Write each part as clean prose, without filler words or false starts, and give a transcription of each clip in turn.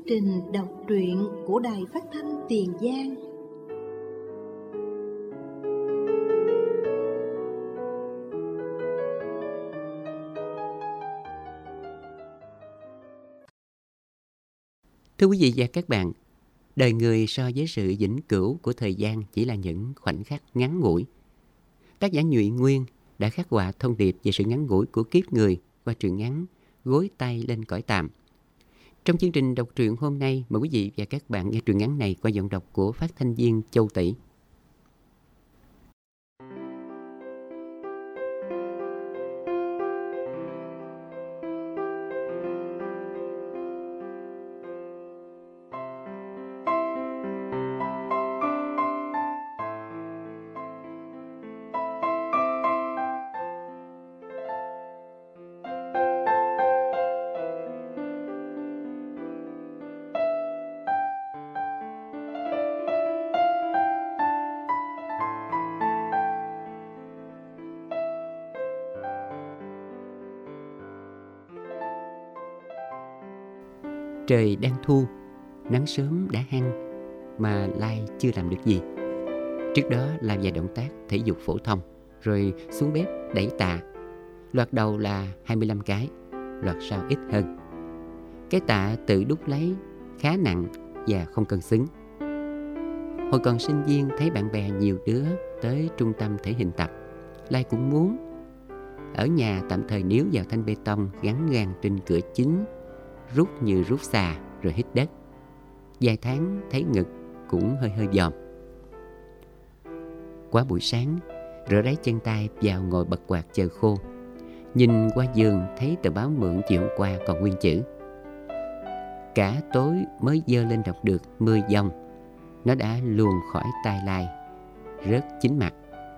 trình đọc truyện của Đài Phát thanh Tiền Giang. Thưa quý vị và các bạn, đời người so với sự vĩnh cửu của thời gian chỉ là những khoảnh khắc ngắn ngủi. Tác giả Nhuy Nguyên đã khắc họa thông điệp về sự ngắn ngủi của kiếp người qua truyện ngắn Gối tay lên cõi tạm. Trong chương trình đọc truyện hôm nay, mời quý vị và các bạn nghe truyện ngắn này qua giọng đọc của phát thanh viên Châu Tỷ. Trời đang thu, nắng sớm đã hăng mà Lai chưa làm được gì. Trước đó làm vài động tác thể dục phổ thông, rồi xuống bếp đẩy tạ. Loạt đầu là 25 cái, loạt sau ít hơn. Cái tạ tự đúc lấy khá nặng và không cân xứng. Hồi còn sinh viên thấy bạn bè nhiều đứa tới trung tâm thể hình tập, Lai cũng muốn. Ở nhà tạm thời níu vào thanh bê tông gắn ngang trên cửa chính, rút như rút xà rồi hít đất. Vài tháng thấy ngực cũng hơi hơi dòm. Quá buổi sáng, rửa ráy chân tay vào ngồi bật quạt chờ khô. Nhìn qua giường thấy tờ báo mượn chiều hôm qua còn nguyên chữ. Cả tối mới dơ lên đọc được 10 dòng. Nó đã luồn khỏi tai Lai, rớt chính mặt.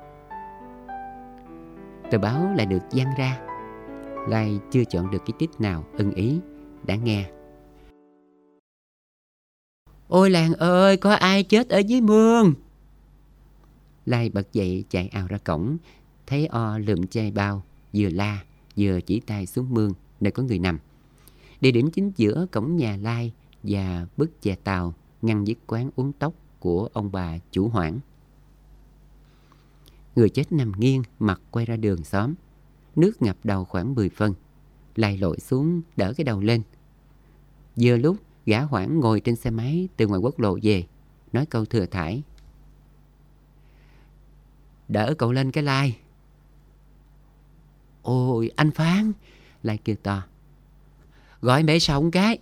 Tờ báo lại được giăng ra. Lai chưa chọn được cái tích nào ưng ý, đã nghe: "Ôi làng ơi, có ai chết ở dưới mương!" Lai bật dậy chạy ào ra cổng, thấy O lượm chai bao, vừa la vừa chỉ tay xuống mương nơi có người nằm. Địa điểm chính giữa cổng nhà Lai và bức chè tàu ngăn với quán uống tóc của ông bà chủ Hoảng. Người chết nằm nghiêng, mặt quay ra đường xóm. Nước ngập đầu khoảng 10 phân. Lai lội xuống đỡ cái đầu lên. Vừa lúc gã Hoảng ngồi trên xe máy từ ngoài quốc lộ về, nói câu thừa thãi: "Đỡ cậu lên cái Lai." "Ôi anh Phán!" Lai kêu to. "Gọi mẹ Sọng cái."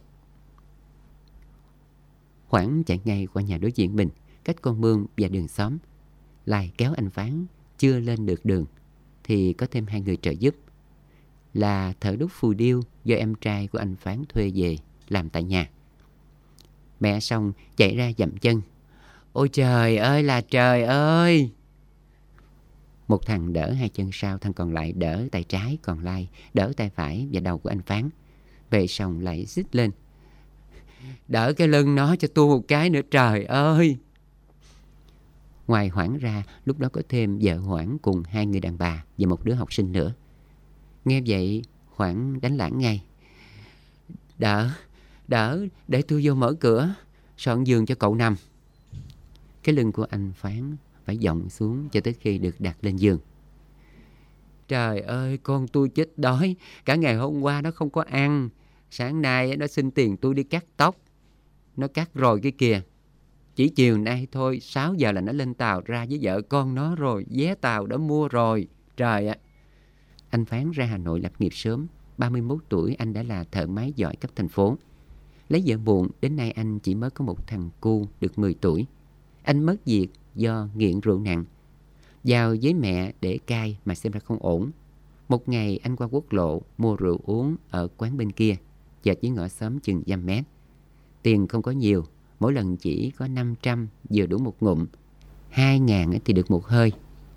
Hoảng chạy ngay qua nhà đối diện mình, cách con mương và đường xóm. Lai kéo anh Phán chưa lên được đường thì có thêm 2 người trợ giúp, là thợ đúc phù điêu do em trai của anh Phán thuê về làm tại nhà. Mẹ Sọng chạy ra dậm chân: "Ôi trời ơi là trời ơi!" Một thằng đỡ 2 chân sau, thằng còn lại đỡ tay trái, còn Lai đỡ tay phải và đầu của anh Phán. Mẹ Sọng lại rít lên: "Đỡ cái lưng nó cho tôi một cái nữa, trời ơi!" Ngoài Hoảng ra, lúc đó có thêm vợ Hoảng cùng 2 người đàn bà và một đứa học sinh nữa. Nghe vậy, Hoảng đánh lảng ngay: Đỡ, để tôi vô mở cửa, soạn giường cho cậu nằm." Cái lưng của anh Phán phải dọng xuống cho tới khi được đặt lên giường. "Trời ơi, con tôi chết đói, cả ngày hôm qua nó không có ăn. Sáng nay nó xin tiền tôi đi cắt tóc, nó cắt rồi cái kìa. Chỉ chiều nay thôi, 6 giờ là nó lên tàu ra với vợ con nó rồi, vé tàu đã mua rồi. Trời ạ!" Anh Phán ra Hà Nội lập nghiệp sớm. 31 tuổi anh đã là thợ máy giỏi cấp thành phố. Lấy vợ muộn, đến nay anh chỉ mới có một thằng cu được 10 tuổi. Anh mất việc do nghiện rượu nặng. Vào với mẹ để cai mà xem ra không ổn. Một ngày anh qua quốc lộ mua rượu uống ở quán bên kia, chợt với ngõ xóm chừng dăm mét. Tiền không có nhiều, mỗi lần chỉ có 500 vừa đủ một ngụm, 2.000 thì được một hơi.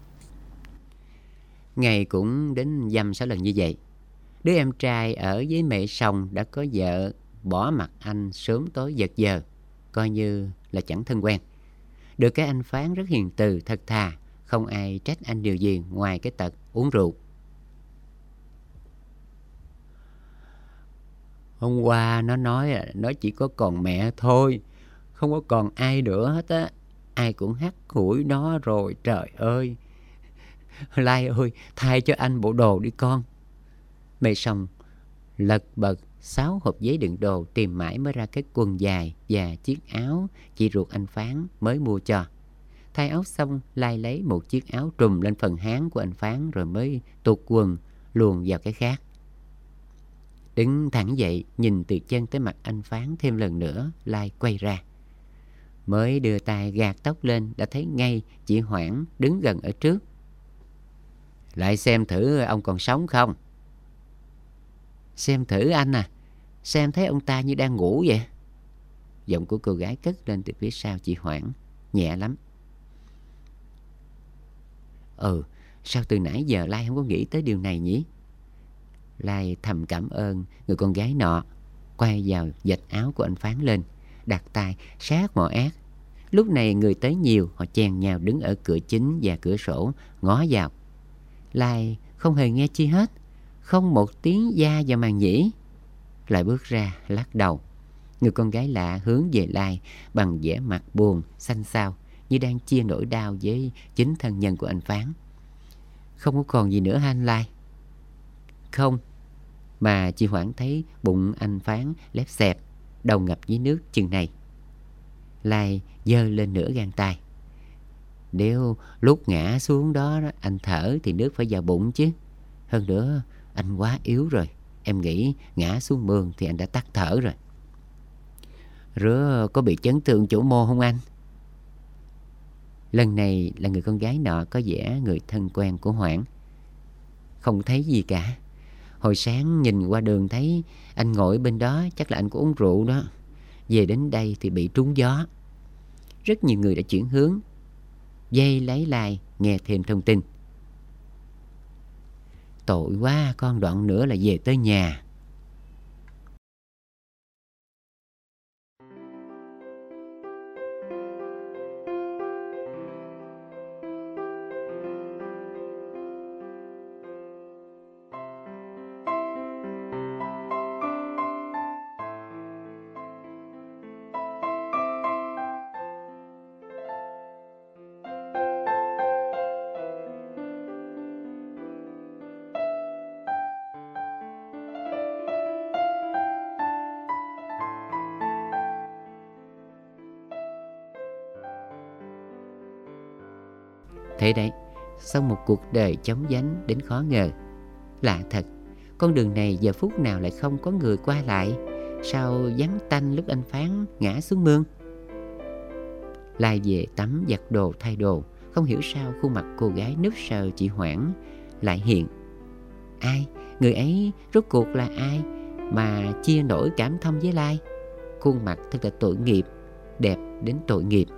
Ngày cũng đến dăm 6 lần như vậy. Đứa em trai ở với mẹ Sòng đã có vợ, bỏ mặt anh sớm tối giật giờ, coi như là chẳng thân quen. Được cái anh Phán rất hiền từ, thật thà, không ai trách anh điều gì ngoài cái tật uống rượu. Hôm qua nó nói là nó chỉ có còn mẹ thôi, không có còn ai nữa hết á. Ai cũng hắt hủi nó rồi, trời ơi. Lai ơi, thay cho anh bộ đồ đi con. Mẹ xong lật bật 6 hộp giấy đựng đồ, tìm mãi mới ra cái quần dài và chiếc áo chị ruột anh Phán mới mua cho. Thay áo xong, Lai lấy một chiếc áo trùm lên phần háng của anh Phán rồi mới tuột quần luồn vào cái khác. Đứng thẳng dậy, nhìn từ chân tới mặt anh Phán thêm lần nữa, Lai quay ra. Mới đưa tay gạt tóc lên đã thấy ngay chị Hoảng đứng gần ở trước. Lại xem thử ông còn sống không? Xem thử anh à? Xem thấy ông ta như đang ngủ vậy. Giọng của cô gái cất lên từ phía sau chị Hoảng, nhẹ lắm. Sao từ nãy giờ Lai không có nghĩ tới điều này nhỉ? Lai thầm cảm ơn người con gái nọ, quay vào vạch áo của anh Phán lên, đặt tay sát mỏ át. Lúc này người tới nhiều, họ chen nhau đứng ở cửa chính và cửa sổ ngó vào. Lai không hề nghe chi hết, không một tiếng da vào màn nhĩ. Lại bước ra lắc đầu. Người con gái lạ hướng về Lai bằng vẻ mặt buồn xanh xao, như đang chia nỗi đau với chính thân nhân của anh Phán. Không có còn gì nữa hả anh Lai? Không, mà chị Hoảng thấy bụng anh Phán lép xẹp, đầu ngập dưới nước chừng này. Lai giơ lên nửa gang tay. Nếu lúc ngã xuống đó anh thở thì nước phải vào bụng chứ. Hơn nữa anh quá yếu rồi. Em nghĩ ngã xuống mương thì anh đã tắt thở rồi. Rứa có bị chấn thương chỗ mô không anh? Lần này là người con gái nọ có vẻ người thân quen của Hoảng. Không thấy gì cả. Hồi sáng nhìn qua đường thấy anh ngồi bên đó, chắc là anh có uống rượu đó. Về đến đây thì bị trúng gió. Rất nhiều người đã chuyển hướng, dây lấy Lai nghe thêm thông tin. Tội quá, con đoạn nữa là về tới nhà. Thế đấy, sau một cuộc đời chóng vánh đến khó ngờ. Lạ thật, con đường này giờ phút nào lại không có người qua lại. Sao vắng tanh lúc anh Phán ngã xuống mương? Lai về tắm giặt đồ thay đồ, không hiểu sao khuôn mặt cô gái núp sờ chị Hoảng lại hiện. Ai? Người ấy rốt cuộc là ai mà chia nỗi cảm thông với Lai? Khuôn mặt thật là tội nghiệp, đẹp đến tội nghiệp.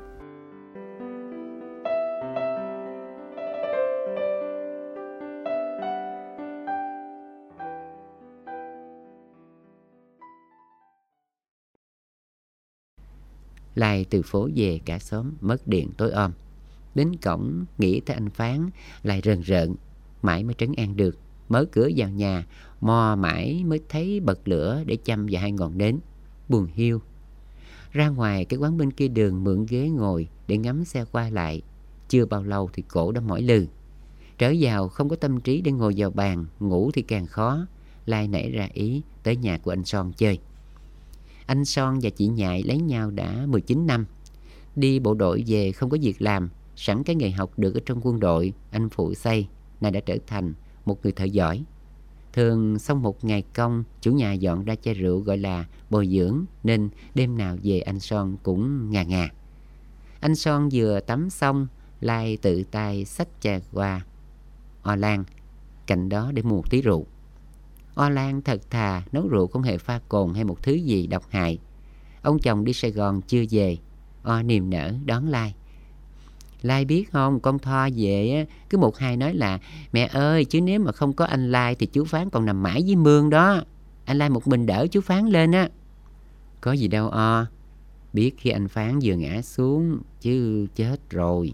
Lai từ phố về cả xóm mất điện tối om. Đến cổng nghĩ tới anh Phán, Lai rần rợn, mãi mới trấn an được. Mở cửa vào nhà, mò mãi mới thấy bật lửa để châm vào 2 ngọn nến. Buồn hiu. Ra ngoài cái quán bên kia đường mượn ghế ngồi để ngắm xe qua lại. Chưa bao lâu thì cổ đã mỏi lừ. Trở vào không có tâm trí để ngồi vào bàn, ngủ thì càng khó. Lai nảy ra ý tới nhà của anh Son chơi. Anh Son và chị Nhại lấy nhau đã 19 năm. Đi bộ đội về không có việc làm, sẵn cái nghề học được ở trong quân đội, anh phụ xây, nay đã trở thành một người thợ giỏi. Thường xong một ngày công, chủ nhà dọn ra chai rượu gọi là bồi dưỡng, nên đêm nào về anh Son cũng ngà ngà. Anh Son vừa tắm xong, Lai tự tay xách chai qua O Lan cạnh đó để mua một tí rượu. O Lan thật thà, nấu rượu không hề pha cồn hay một thứ gì độc hại. Ông chồng đi Sài Gòn chưa về, O niềm nở đón Lai. Lai biết không, con Tho về cứ một hai nói là mẹ ơi, chứ nếu mà không có anh Lai thì chú Phán còn nằm mãi dưới mương đó. Anh Lai một mình đỡ chú Phán lên á. Có gì đâu O, biết khi anh Phán vừa ngã xuống chứ chết rồi.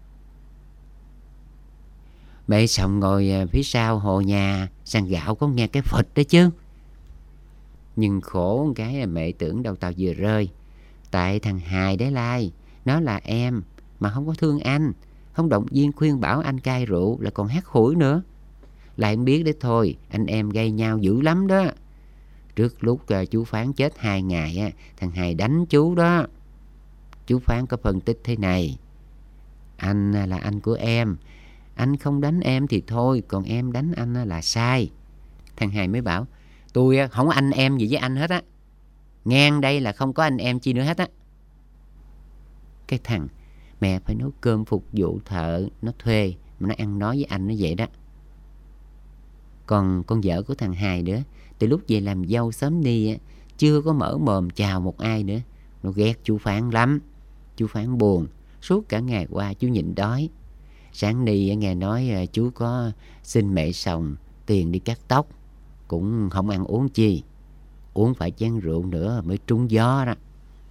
Mẹ Sòng ngồi phía sau hồ nhà sàn gạo có nghe cái phịch đó chứ. Nhưng khổ cái mẹ tưởng đâu tao vừa rơi. Tại thằng Hài đấy Lai, nó là em mà không có thương anh, không động viên khuyên bảo anh cai rượu, lại còn hắt hủi nữa. Lại không biết đấy thôi, anh em gây nhau dữ lắm đó. Trước lúc chú Phán chết 2 ngày, thằng Hài đánh chú đó. Chú Phán có phân tích thế này: anh là anh của em, anh không đánh em thì thôi, còn em đánh anh là sai. Thằng Hài mới bảo: tôi không có anh em gì với anh hết á, ngang đây là không có anh em chi nữa hết á. Cái thằng mẹ phải nấu cơm phục vụ thợ nó thuê mà nó ăn nói với anh nó vậy đó. Còn con vợ của thằng Hài nữa, từ lúc về làm dâu xóm ni chưa có mở mồm chào một ai nữa. Nó ghét chú Phán lắm. Chú Phán buồn, suốt cả ngày qua chú nhịn đói. Sáng ni nghe nói chú có xin mẹ Sòng tiền đi cắt tóc, cũng không ăn uống chi, uống phải chén rượu nữa mới trúng gió đó.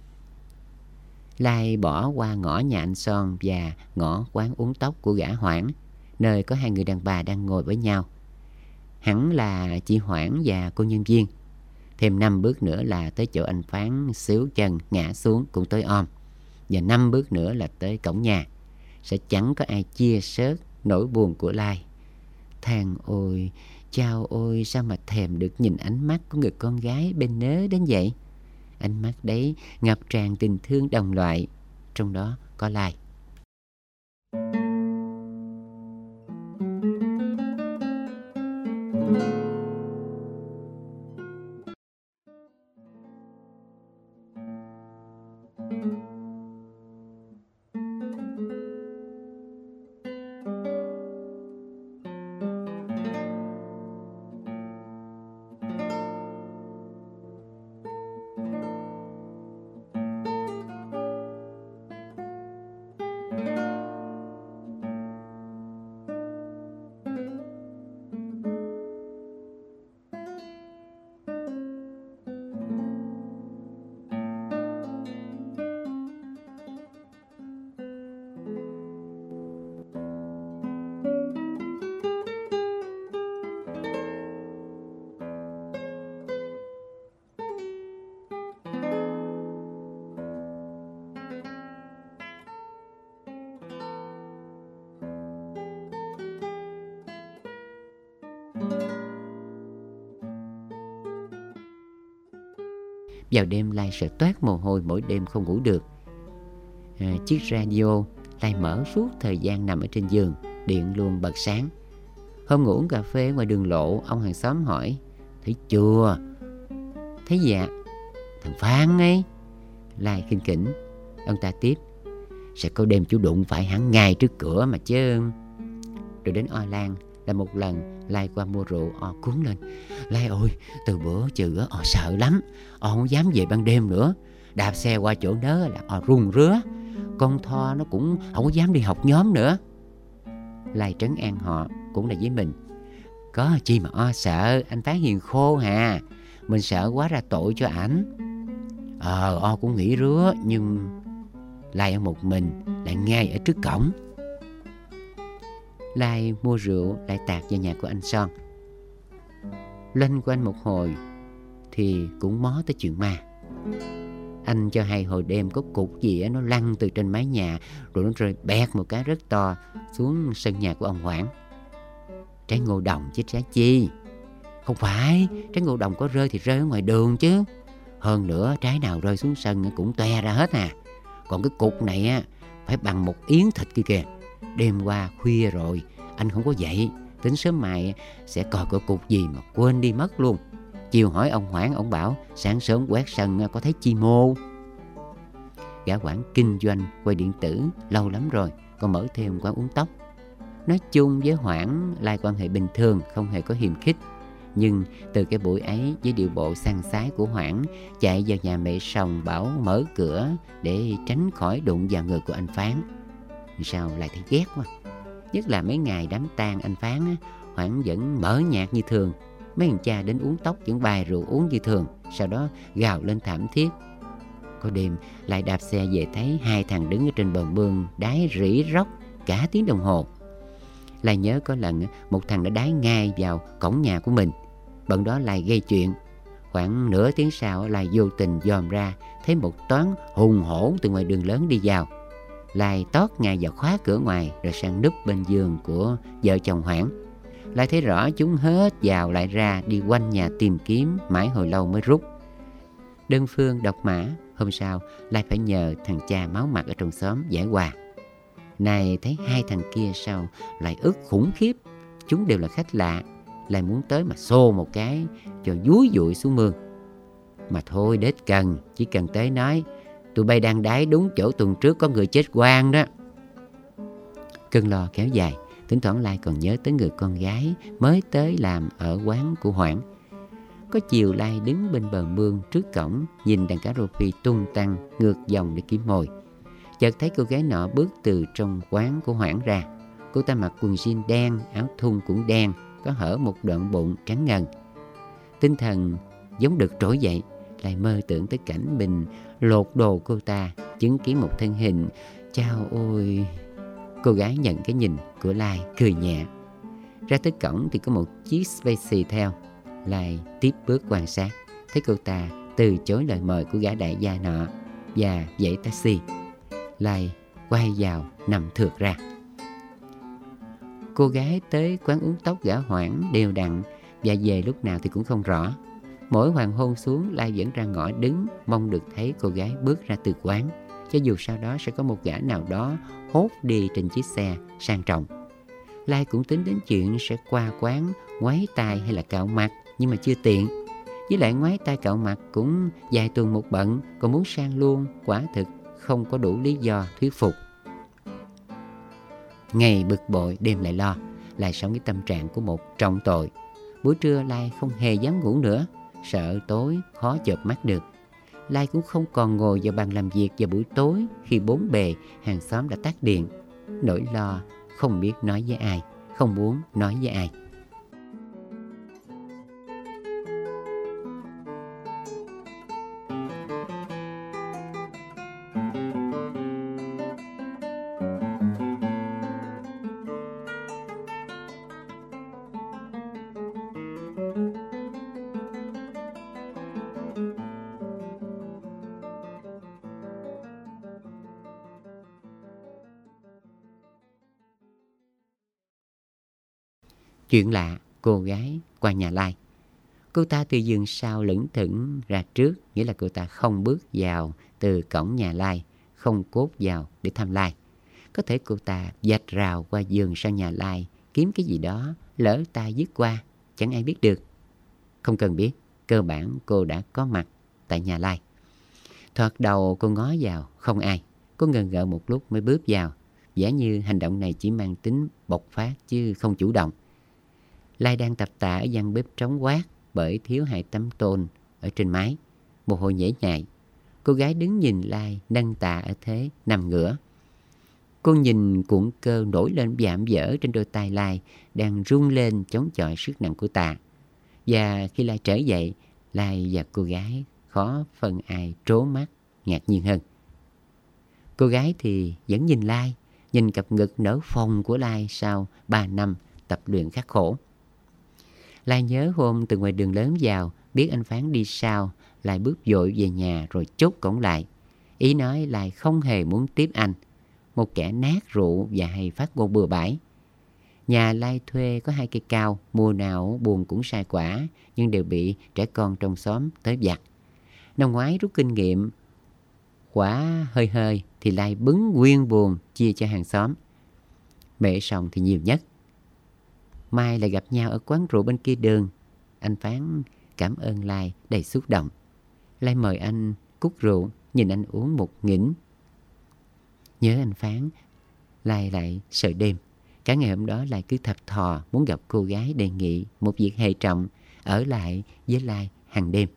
Lai bỏ qua ngõ nhà anh Son và ngõ quán uống tóc của gã Hoảng, nơi có 2 người đàn bà đang ngồi với nhau. Hẳn là chị Hoảng và cô nhân viên. Thêm 5 bước nữa là tới chỗ anh Phán xíu chân ngã xuống cũng tới om. Và 5 bước nữa là tới cổng nhà. Sẽ chẳng có ai chia sớt nỗi buồn của Lai. Thằng ôi, chao ôi, sao mà thèm được nhìn ánh mắt của người con gái bên nớ đến vậy. Ánh mắt đấy ngập tràn tình thương đồng loại, trong đó có Lai. Vào đêm Lai sợ toát mồ hôi, mỗi đêm không ngủ được. Chiếc radio Lai mở suốt thời gian nằm ở trên giường, điện luôn bật sáng. Hôm ngủ uống cà phê ngoài đường lộ, ông hàng xóm hỏi: thấy chưa? Thấy dạ. Thằng Phan ấy. Lai khinh khỉnh. Ông ta tiếp: sẽ có đêm chú đụng phải hắn ngay trước cửa mà chứ. Rồi đến O Lan là một lần Lai qua mua rượu, O cuốn lên: Lai ơi, từ bữa trừ O sợ lắm, O không dám về ban đêm nữa. Đạp xe qua chỗ nớ là O run rứa. Con Tho nó cũng không có dám đi học nhóm nữa. Lai trấn an họ, cũng là với mình: có chi mà O sợ, anh Phán hiền khô hà. Mình sợ quá ra tội cho ảnh. O cũng nghĩ rứa, nhưng Lai ở một mình, lại ngay ở trước cổng. Lai mua rượu lại tạt vào nhà của anh Son. Loanh quanh một hồi thì cũng mó tới chuyện ma. Anh cho hay hồi đêm có cục gì nó lăn từ trên mái nhà, rồi nó rơi bẹt một cái rất to xuống sân nhà của ông Hoảng. Trái ngô đồng chứ trái chi. Không phải, trái ngô đồng có rơi thì rơi ở ngoài đường chứ. Hơn nữa trái nào rơi xuống sân cũng toe ra hết à. Còn cái cục này phải bằng một yến thịt kia kìa. Đêm qua khuya rồi, anh không có dậy, tính sớm mai sẽ coi có cục gì mà quên đi mất luôn. Chiều hỏi ông Hoảng, ông bảo sáng sớm quét sân có thấy chi mô. Gã Hoảng kinh doanh quay điện tử lâu lắm rồi, còn mở thêm quán uống tóc. Nói chung với Hoảng, Lai quan hệ bình thường, không hề có hiềm khích. Nhưng từ cái buổi ấy, với điệu bộ săn sái của Hoảng, chạy vào nhà mẹ Sòng bảo mở cửa để tránh khỏi đụng vào người của anh Phán, sao lại thấy ghét quá. Nhất là mấy ngày đám tang anh Phán, Hoảng vẫn mở nhạc như thường. Mấy thằng cha đến uống tóc vẫn bài rượu uống như thường, sau đó gào lên thảm thiết. Có đêm lại đạp xe về thấy 2 thằng đứng ở trên bờ mương đái rỉ róc cả tiếng đồng hồ. Lai nhớ có lần một thằng đã đái ngay vào cổng nhà của mình. Bận đó Lai gây chuyện. Khoảng nửa tiếng sau, Lai vô tình dòm ra thấy một toán hùng hổ từ ngoài đường lớn đi vào. Lai tót ngay vào khóa cửa ngoài rồi sang núp bên giường của vợ chồng Hoảng. Lai thấy rõ chúng hết vào lại ra đi quanh nhà tìm kiếm, mãi hồi lâu mới rút. Đơn phương độc mã, hôm sau Lai phải nhờ thằng cha máu mặt ở trong xóm giải hòa. Này thấy hai thằng kia sao lại ức khủng khiếp. Chúng đều là khách lạ. Lai muốn tới mà xô một cái cho dúi dụi xuống mương. Mà thôi đết cần, chỉ cần tới nói tụi bay đang đái đúng chỗ tuần trước có người chết oan đó. Cơn lo kéo dài. Thỉnh thoảng Lai còn nhớ tới người con gái mới tới làm ở quán của Hoảng. Có chiều Lai đứng bên bờ mương trước cổng, nhìn đàn cá rô phi tung tăng ngược dòng để kiếm mồi. Chợt thấy cô gái nọ bước từ trong quán của Hoảng ra. Cô ta mặc quần jean đen, áo thun cũng đen, có hở một đoạn bụng trắng ngần. Tinh thần giống được trỗi dậy, Lai mơ tưởng tới cảnh mình lột đồ cô ta, chứng kiến một thân hình. Chao ôi! Cô gái nhận cái nhìn của Lai, cười nhẹ. Ra tới cổng thì có một chiếc Space theo. Lai tiếp bước quan sát, thấy cô ta từ chối lời mời của gã đại gia nọ và dãy taxi. Lai quay vào nằm thượt ra. Cô gái tới quán uống tóc gã Hoảng đều đặn và về lúc nào thì cũng không rõ. Mỗi hoàng hôn xuống, Lai vẫn ra ngõ đứng, mong được thấy cô gái bước ra từ quán, cho dù sau đó sẽ có một gã nào đó hốt đi trên chiếc xe sang trọng. Lai cũng tính đến chuyện sẽ qua quán ngoáy tai hay là cạo mặt, nhưng mà chưa tiện. Với lại ngoáy tai cạo mặt cũng vài tuần một bận, còn muốn sang luôn quả thực không có đủ lý do thuyết phục. Ngày bực bội, đêm lại lo. Lai sống với tâm trạng của một trọng tội. Buổi trưa Lai không hề dám ngủ nữa, sợ tối khó chợp mắt được. Lai cũng không còn ngồi vào bàn làm việc vào buổi tối khi bốn bề hàng xóm đã tắt điện. Nỗi lo không biết nói với ai, không muốn nói với ai. Chuyện lạ, cô gái qua nhà Lai. Cô ta từ giường sau lững thững ra trước, nghĩa là cô ta không bước vào từ cổng nhà Lai, không cốt vào để thăm Lai. Có thể cô ta vạch rào qua giường sang nhà Lai, kiếm cái gì đó, lỡ tay dứt qua, chẳng ai biết được. Không cần biết, cơ bản cô đã có mặt tại nhà Lai. Thoạt đầu cô ngó vào, không ai. Cô ngần ngợ một lúc mới bước vào, giả như hành động này chỉ mang tính bộc phát chứ không chủ động. Lai đang tập tạ ở gian bếp trống quát bởi thiếu hai tấm tôn ở trên mái. Một hồi nhễ nhại. Cô gái đứng nhìn Lai nâng tạ ở thế nằm ngửa. Cô nhìn cuộn cơ nổi lên vạm vỡ trên đôi tay Lai đang rung lên chống chọi sức nặng của tạ. Và khi Lai trở dậy, Lai và cô gái khó phân ai trố mắt ngạc nhiên hơn. Cô gái thì vẫn nhìn Lai, nhìn cặp ngực nở phồng của Lai sau 3 năm tập luyện khắc khổ. Lai nhớ hôm từ ngoài đường lớn vào, biết anh Phán đi sau, Lai bước vội về nhà rồi chốt cổng lại. Ý nói Lai không hề muốn tiếp anh, một kẻ nát rượu và hay phát ngôn bừa bãi. Nhà Lai thuê có 2 cây cao, mùa nào buồn cũng sai quả, nhưng đều bị trẻ con trong xóm tới vặt. Năm ngoái rút kinh nghiệm, quả hơi hơi thì Lai bứng nguyên buồn chia cho hàng xóm. Mẹ xong thì nhiều nhất. Mai lại gặp nhau ở quán rượu bên kia đường. Anh Phán cảm ơn Lai đầy xúc động. Lai mời anh cúc rượu, nhìn anh uống một nghĩnh. Nhớ anh Phán, Lai lại sợ đêm. Cả ngày hôm đó Lai cứ thập thò muốn gặp cô gái đề nghị một việc hệ trọng, ở lại với Lai hàng đêm.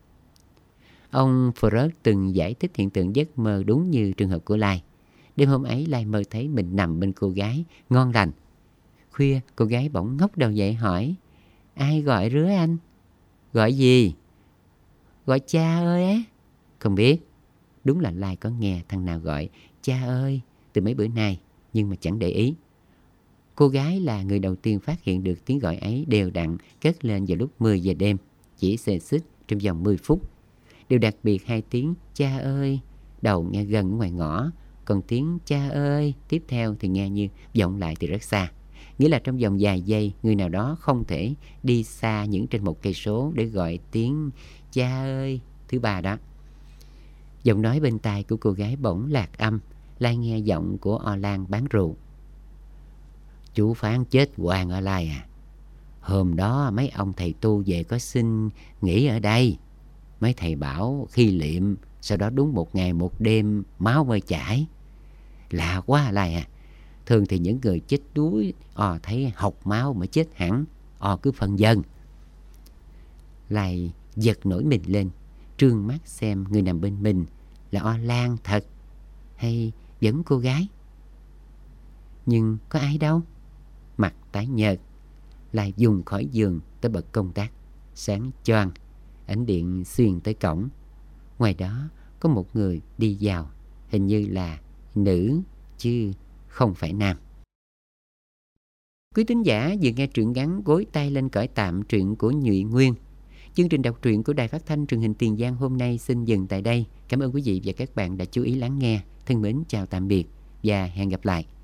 Ông Freud từng giải thích hiện tượng giấc mơ đúng như trường hợp của Lai. Đêm hôm ấy Lai mơ thấy mình nằm bên cô gái, ngon lành. Khuya cô gái bỗng ngóc đầu dậy hỏi: Ai gọi rứa anh? Gọi gì? Gọi cha ơi á. Không biết. Đúng là Lai có nghe thằng nào gọi cha ơi từ mấy bữa nay, nhưng mà chẳng để ý. Cô gái là người đầu tiên phát hiện được tiếng gọi ấy đều đặn cất lên vào lúc 10 giờ đêm, chỉ xê xích trong vòng 10 phút. Điều đặc biệt hai tiếng cha ơi đầu nghe gần ngoài ngõ, còn tiếng cha ơi tiếp theo thì nghe như vọng lại từ rất xa. Nghĩa là trong vòng vài giây, người nào đó không thể đi xa những trên 1 cây số để gọi tiếng cha ơi thứ ba đó. Giọng nói bên tai của cô gái bỗng lạc âm, Lai nghe giọng của O Lan bán rượu. Chú phán chết Hoàng ở Lai à? Hôm đó mấy ông thầy tu về có xin nghỉ ở đây. Mấy thầy bảo khi liệm, sau đó đúng 1 ngày 1 đêm máu mới chảy. Lạ quá Lai à. Thường thì những người chết đuối thấy học máu mà chết hẳn, cứ phân dân. Lai giật nổi mình lên, trương mắt xem người nằm bên mình là O Lan thật hay vẫn cô gái. Nhưng có ai đâu. Mặt tái nhợt, Lai dùng khỏi giường tới bật công tắc. Sáng choang, ánh điện xuyên tới cổng. Ngoài đó có một người đi vào, hình như là nữ chứ không phải nam. Quý thính giả vừa nghe truyện ngắn Gối tay lên cõi tạm, truyện của Nhụy Nguyên. Chương trình đọc truyện của Đài Phát thanh Truyền hình Tiền Giang hôm nay xin dừng tại đây. Cảm ơn quý vị và các bạn đã chú ý lắng nghe. Thân mến chào tạm biệt và hẹn gặp lại.